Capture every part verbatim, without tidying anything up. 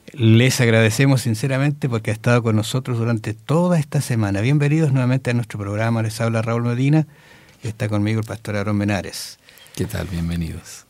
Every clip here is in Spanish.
Les agradecemos sinceramente porque ha estado con nosotros durante toda esta semana. Bienvenidos nuevamente a nuestro programa. Les habla Raúl Medina y está conmigo el pastor Aarón Menares. ¿Qué tal? Bienvenidos.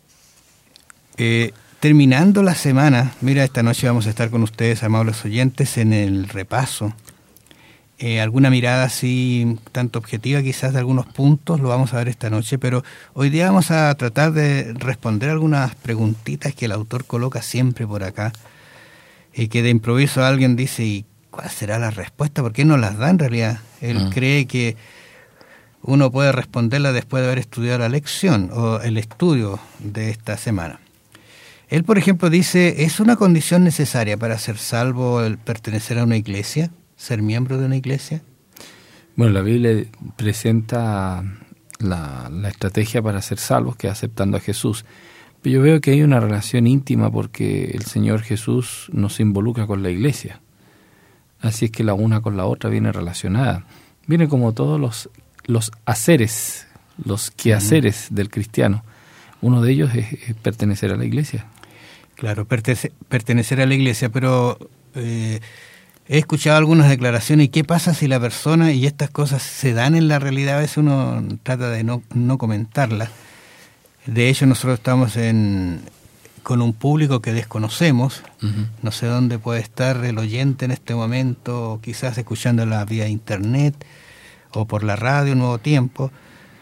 Eh, terminando la semana, mira, esta noche vamos a estar con ustedes, amables oyentes, en el repaso. Eh, alguna mirada así, tanto objetiva quizás de algunos puntos, lo vamos a ver esta noche, pero hoy día vamos a tratar de responder algunas preguntitas que el autor coloca siempre por acá. Y que de improviso alguien dice, ¿y cuál será la respuesta? ¿Por qué no las da en realidad? Él uh-huh. cree que uno puede responderla después de haber estudiado la lección o el estudio de esta semana. Él, por ejemplo, dice, ¿es una condición necesaria para ser salvo el pertenecer a una iglesia, ser miembro de una iglesia? Bueno, la Biblia presenta la, la estrategia para ser salvos, que es aceptando a Jesús. Pero yo veo que hay una relación íntima porque el Señor Jesús nos involucra con la iglesia. Así es que la una con la otra viene relacionada. Viene como todos los, los haceres, los quehaceres uh-huh. del cristiano. Uno de ellos es, es pertenecer a la iglesia. Claro, pertence, pertenecer a la iglesia, pero eh, he escuchado algunas declaraciones. ¿Y qué pasa si la persona y estas cosas se dan en la realidad? A veces uno trata de no, no comentarlas. De hecho, nosotros estamos en, con un público que desconocemos. Uh-huh. No sé dónde puede estar el oyente en este momento, quizás escuchándola vía internet o por la radio Nuevo Tiempo.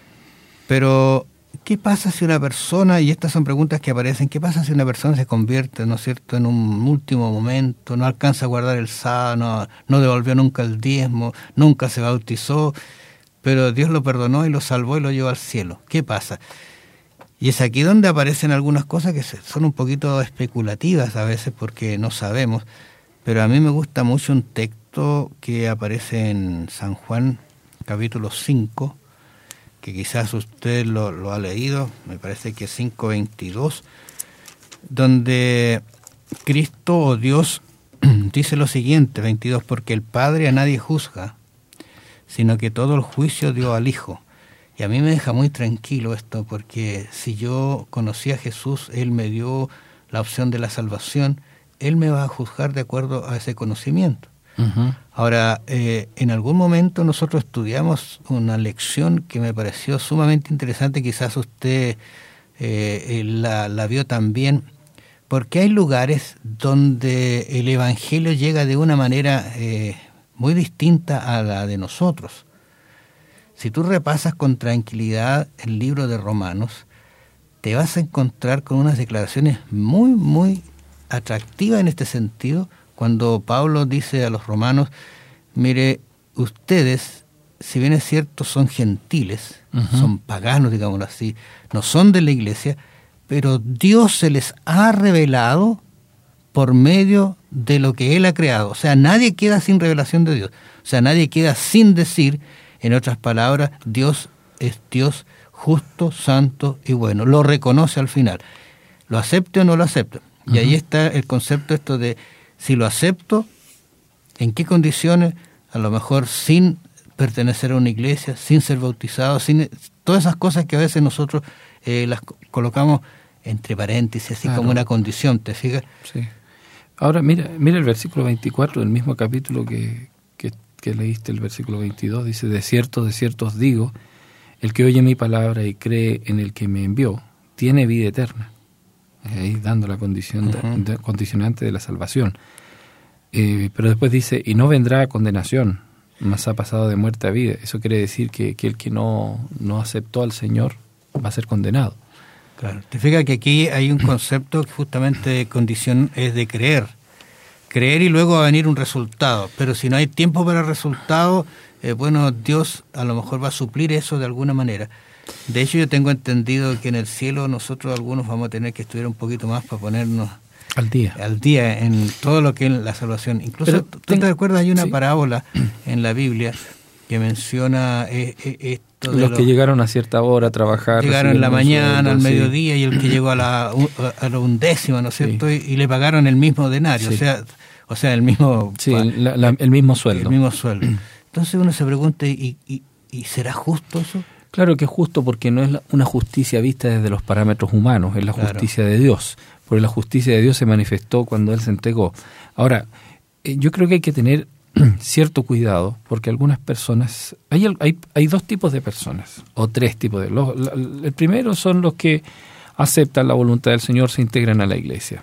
Pero, ¿qué pasa si una persona, y estas son preguntas que aparecen, qué pasa si una persona se convierte, ¿no es cierto?, en un último momento, no alcanza a guardar el sábado, no, no devolvió nunca el diezmo, nunca se bautizó, pero Dios lo perdonó y lo salvó y lo llevó al cielo? ¿Qué pasa? Y es aquí donde aparecen algunas cosas que son un poquito especulativas a veces porque no sabemos, pero a mí me gusta mucho un texto que aparece en San Juan capítulo cinco, que quizás usted lo, lo ha leído, me parece que es cinco veintidós, donde Cristo o Dios dice lo siguiente, veintidós, porque el Padre a nadie juzga, sino que todo el juicio dio al Hijo. Y a mí me deja muy tranquilo esto, porque si yo conocí a Jesús, Él me dio la opción de la salvación, Él me va a juzgar de acuerdo a ese conocimiento. Uh-huh. Ahora, eh, en algún momento nosotros estudiamos una lección que me pareció sumamente interesante, quizás usted eh, la, la vio también, porque hay lugares donde el Evangelio llega de una manera eh, muy distinta a la de nosotros. Si tú repasas con tranquilidad el libro de Romanos, te vas a encontrar con unas declaraciones muy, muy atractivas en este sentido, cuando Pablo dice a los romanos, mire, ustedes, si bien es cierto, son gentiles, uh-huh. son paganos, digámoslo así, no son de la iglesia, pero Dios se les ha revelado por medio de lo que Él ha creado. O sea, nadie queda sin revelación de Dios. O sea, nadie queda sin decir, en otras palabras, Dios es Dios justo, santo y bueno. Lo reconoce al final. Lo acepte o no lo acepte. Uh-huh. Y ahí está el concepto esto de, si lo acepto, ¿en qué condiciones? A lo mejor sin pertenecer a una iglesia, sin ser bautizado, sin todas esas cosas que a veces nosotros eh, las colocamos entre paréntesis, así claro. como una condición, ¿te fijas? Sí. Ahora mira, mira el versículo veinticuatro del mismo capítulo que, que, que leíste, el versículo veintidós, dice, de cierto, de cierto os digo, el que oye mi palabra y cree en el que me envió, tiene vida eterna. Ahí dando la condición uh-huh. de, de, condicionante de la salvación. Eh, pero después dice, y no vendrá a condenación, mas ha pasado de muerte a vida. Eso quiere decir que, que el que no, no aceptó al Señor va a ser condenado. Claro, te fijas que aquí hay un concepto que justamente condición es de creer. Creer y luego va a venir un resultado. Pero si no hay tiempo para el resultado, eh, bueno, Dios a lo mejor va a suplir eso de alguna manera. De hecho, yo tengo entendido que en el cielo nosotros algunos vamos a tener que estudiar un poquito más para ponernos al día al día en todo lo que es la salvación. Incluso, Pero, ¿tú ten... te recuerdas? Hay una sí. parábola en la Biblia que menciona eh, eh, esto de los, los que llegaron a cierta hora a trabajar. Llegaron en la mañana, al mediodía, sí. y el que llegó a la, a la undécima, ¿no es cierto? Sí. Y, y le pagaron el mismo denario, sí. o sea, o sea, el mismo... Sí, la, la, el mismo sueldo. El mismo sueldo. Entonces uno se pregunta, ¿y, y, y será justo eso? Claro que es justo porque no es una justicia vista desde los parámetros humanos, es la justicia claro. de Dios. porque la justicia de Dios se manifestó cuando Él se entregó. Ahora, eh, yo creo que hay que tener cierto cuidado, porque algunas personas, hay, hay, hay dos tipos de personas, o tres tipos de, los, la, el primero son los que aceptan la voluntad del Señor, se integran a la iglesia.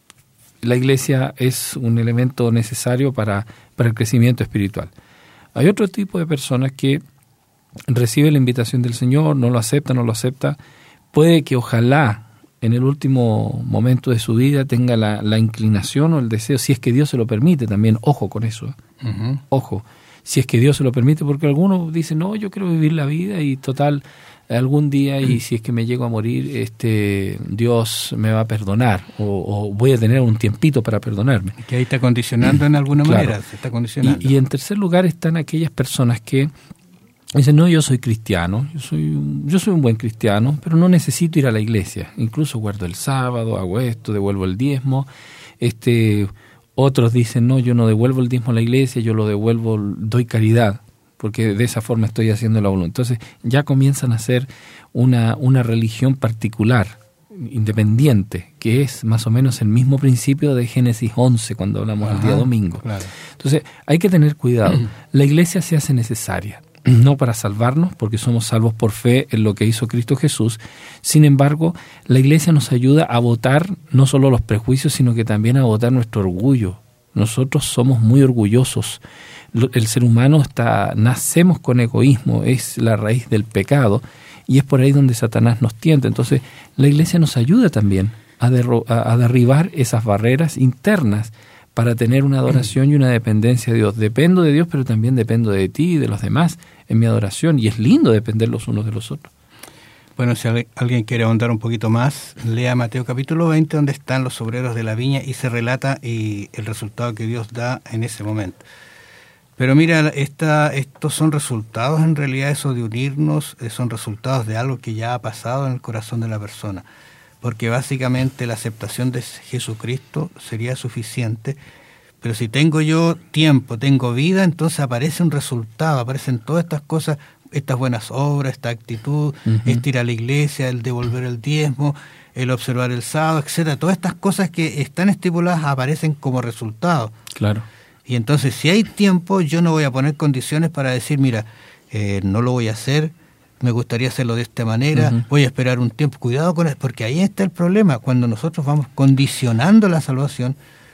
La iglesia es un elemento necesario para, para el crecimiento espiritual. Hay otro tipo de personas que reciben la invitación del Señor, no lo acepta, no lo acepta, puede que ojalá en el último momento de su vida tenga la, la inclinación o el deseo, si es que Dios se lo permite también, ojo con eso, uh-huh. ojo, si es que Dios se lo permite, porque algunos dicen, no, yo quiero vivir la vida y total, algún día y si es que me llego a morir, este Dios me va a perdonar o, o voy a tener un tiempito para perdonarme. Que ahí está condicionando en alguna claro. manera, se está condicionando. Y, y en tercer lugar están aquellas personas que dicen, no, yo soy cristiano, yo soy, yo soy un buen cristiano, pero no necesito ir a la iglesia. Incluso guardo el sábado, hago esto, devuelvo el diezmo. Este, otros dicen, no, yo no devuelvo el diezmo a la iglesia, yo lo devuelvo, doy caridad, porque de esa forma estoy haciendo la voluntad. Entonces ya comienzan a ser una, una religión particular, independiente, que es más o menos el mismo principio de Génesis once, cuando hablamos el día domingo. Claro. Entonces hay que tener cuidado. La iglesia se hace necesaria, no para salvarnos, porque somos salvos por fe en lo que hizo Cristo Jesús. Sin embargo, la iglesia nos ayuda a botar no solo los prejuicios, sino que también a botar nuestro orgullo. Nosotros somos muy orgullosos. El ser humano está, nacemos con egoísmo, es la raíz del pecado, y es por ahí donde Satanás nos tienta. Entonces, la iglesia nos ayuda también a, derro, a, a derribar esas barreras internas para tener una adoración y una dependencia de Dios. Dependo de Dios, pero también dependo de ti y de los demás en mi adoración, y es lindo depender los unos de los otros. Bueno, si alguien quiere ahondar un poquito más, lea Mateo capítulo veinte, donde están los obreros de la viña, y se relata y el resultado que Dios da en ese momento. Pero mira, esta, estos son resultados, en realidad, eso de unirnos, son resultados de algo que ya ha pasado en el corazón de la persona. Porque básicamente la aceptación de Jesucristo sería suficiente, pero si tengo yo tiempo, tengo vida, entonces aparece un resultado, aparecen todas estas cosas, estas buenas obras, esta actitud, uh-huh. este ir a la iglesia, el devolver el diezmo, el observar el sábado, etcétera. Todas estas cosas que están estipuladas aparecen como resultado. Claro. Y entonces, si hay tiempo, yo no voy a poner condiciones para decir, mira, eh, no lo voy a hacer, me gustaría hacerlo de esta manera, uh-huh. voy a esperar un tiempo. Cuidado con eso, porque ahí está el problema. Cuando nosotros vamos condicionando la salvación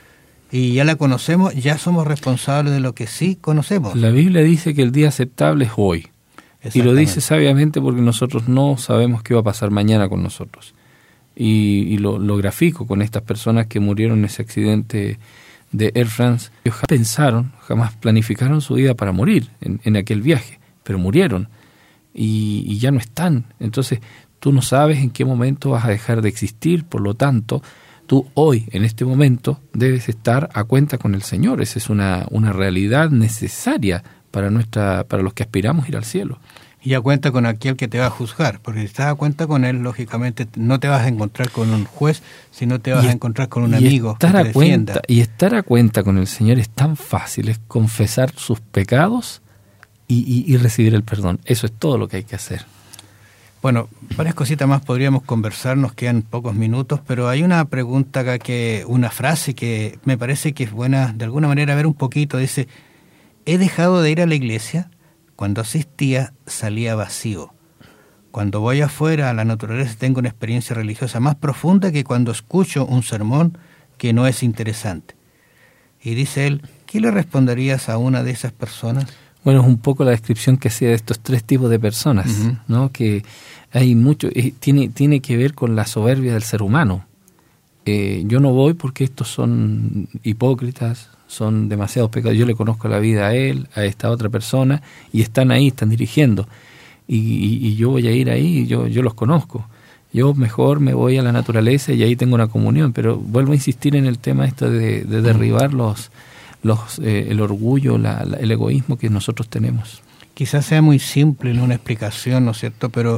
y ya la conocemos, ya somos responsables de lo que sí conocemos. La Biblia dice que el día aceptable es hoy. Y lo dice sabiamente porque nosotros no sabemos qué va a pasar mañana con nosotros. Y, y lo, lo grafico con estas personas que murieron en ese accidente de Air France. Ellos jamás pensaron, jamás planificaron su vida para morir en, en aquel viaje, pero murieron y, y ya no están. Entonces tú no sabes en qué momento vas a dejar de existir, por lo tanto tú hoy, en este momento, debes estar a cuenta con el Señor. Esa es una, una realidad necesaria para nuestra, para los que aspiramos a ir al cielo. Y a cuenta con aquel que te va a juzgar, porque si estás a cuenta con él, lógicamente no te vas a encontrar con un juez, sino te vas y, a encontrar con un amigo estar que te a defienda. Cuenta, y estar a cuenta con el Señor es tan fácil, es confesar sus pecados y, y, y recibir el perdón. Eso es todo lo que hay que hacer. Bueno, varias cositas más podríamos conversar, nos quedan pocos minutos, pero hay una pregunta acá, que una frase que me parece que es buena de alguna manera ver un poquito. Dice, he dejado de ir a la iglesia. Cuando asistía salía vacío. Cuando voy afuera a la naturaleza tengo una experiencia religiosa más profunda que cuando escucho un sermón que no es interesante. Y dice él, ¿qué le responderías a una de esas personas? Bueno, es un poco la descripción que hacía de estos tres tipos de personas, uh-huh. ¿no? Que hay mucho, eh, tiene, tiene que ver con la soberbia del ser humano. Eh, yo no voy porque estos son hipócritas, son demasiados pecados. Yo le conozco la vida a él, a esta otra persona, y están ahí, están dirigiendo. Y, y, y yo voy a ir ahí, yo, yo los conozco. Yo mejor me voy a la naturaleza y ahí tengo una comunión. Pero vuelvo a insistir en el tema esto de, de derribar los, los, eh, el orgullo, la, la, el egoísmo que nosotros tenemos. Quizás sea muy simple en una explicación, ¿no es cierto? Pero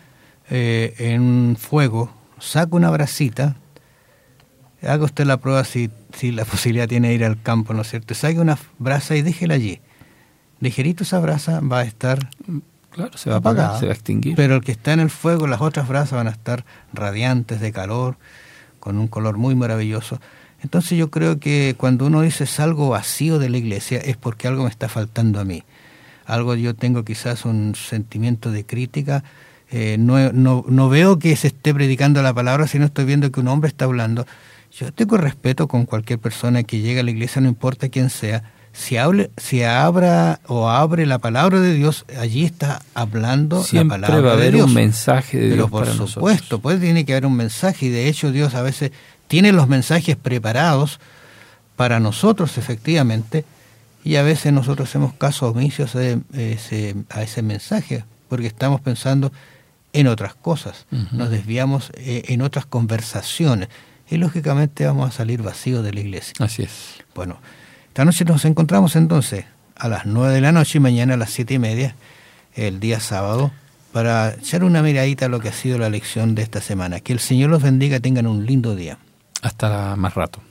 eh, en un fuego, saca una brasita, haga usted la prueba si, si la posibilidad tiene de ir al campo, ¿no es cierto? Saque una brasa y déjela allí. Ligerito esa brasa va a estar claro, se va apagada, a apagar, se va a extinguir. Pero el que está en el fuego, las otras brasas van a estar radiantes de calor, con un color muy maravilloso. Entonces yo creo que cuando uno dice salgo vacío de la iglesia es porque algo me está faltando a mí. Algo yo tengo quizás un sentimiento de crítica, eh, no, no, no veo que se esté predicando la palabra, sino estoy viendo que un hombre está hablando. Yo tengo respeto con cualquier persona que llegue a la iglesia, no importa quién sea. Si, hable, si abra o abre la palabra de Dios, allí está hablando siempre la palabra va a haber de Dios. un mensaje de Pero Dios por para supuesto, nosotros. pues tiene que haber un mensaje, y de hecho Dios a veces tiene los mensajes preparados para nosotros, efectivamente, y a veces nosotros hacemos caso omiso a ese, a ese mensaje, porque estamos pensando en otras cosas, uh-huh. nos desviamos eh, en otras conversaciones, y lógicamente vamos a salir vacíos de la iglesia. Así es. Bueno, esta noche nos encontramos entonces a las nueve de la noche y mañana a las siete y media, el día sábado, para echar una miradita a lo que ha sido la lección de esta semana. Que el Señor los bendiga, tengan un lindo día. Hasta más rato.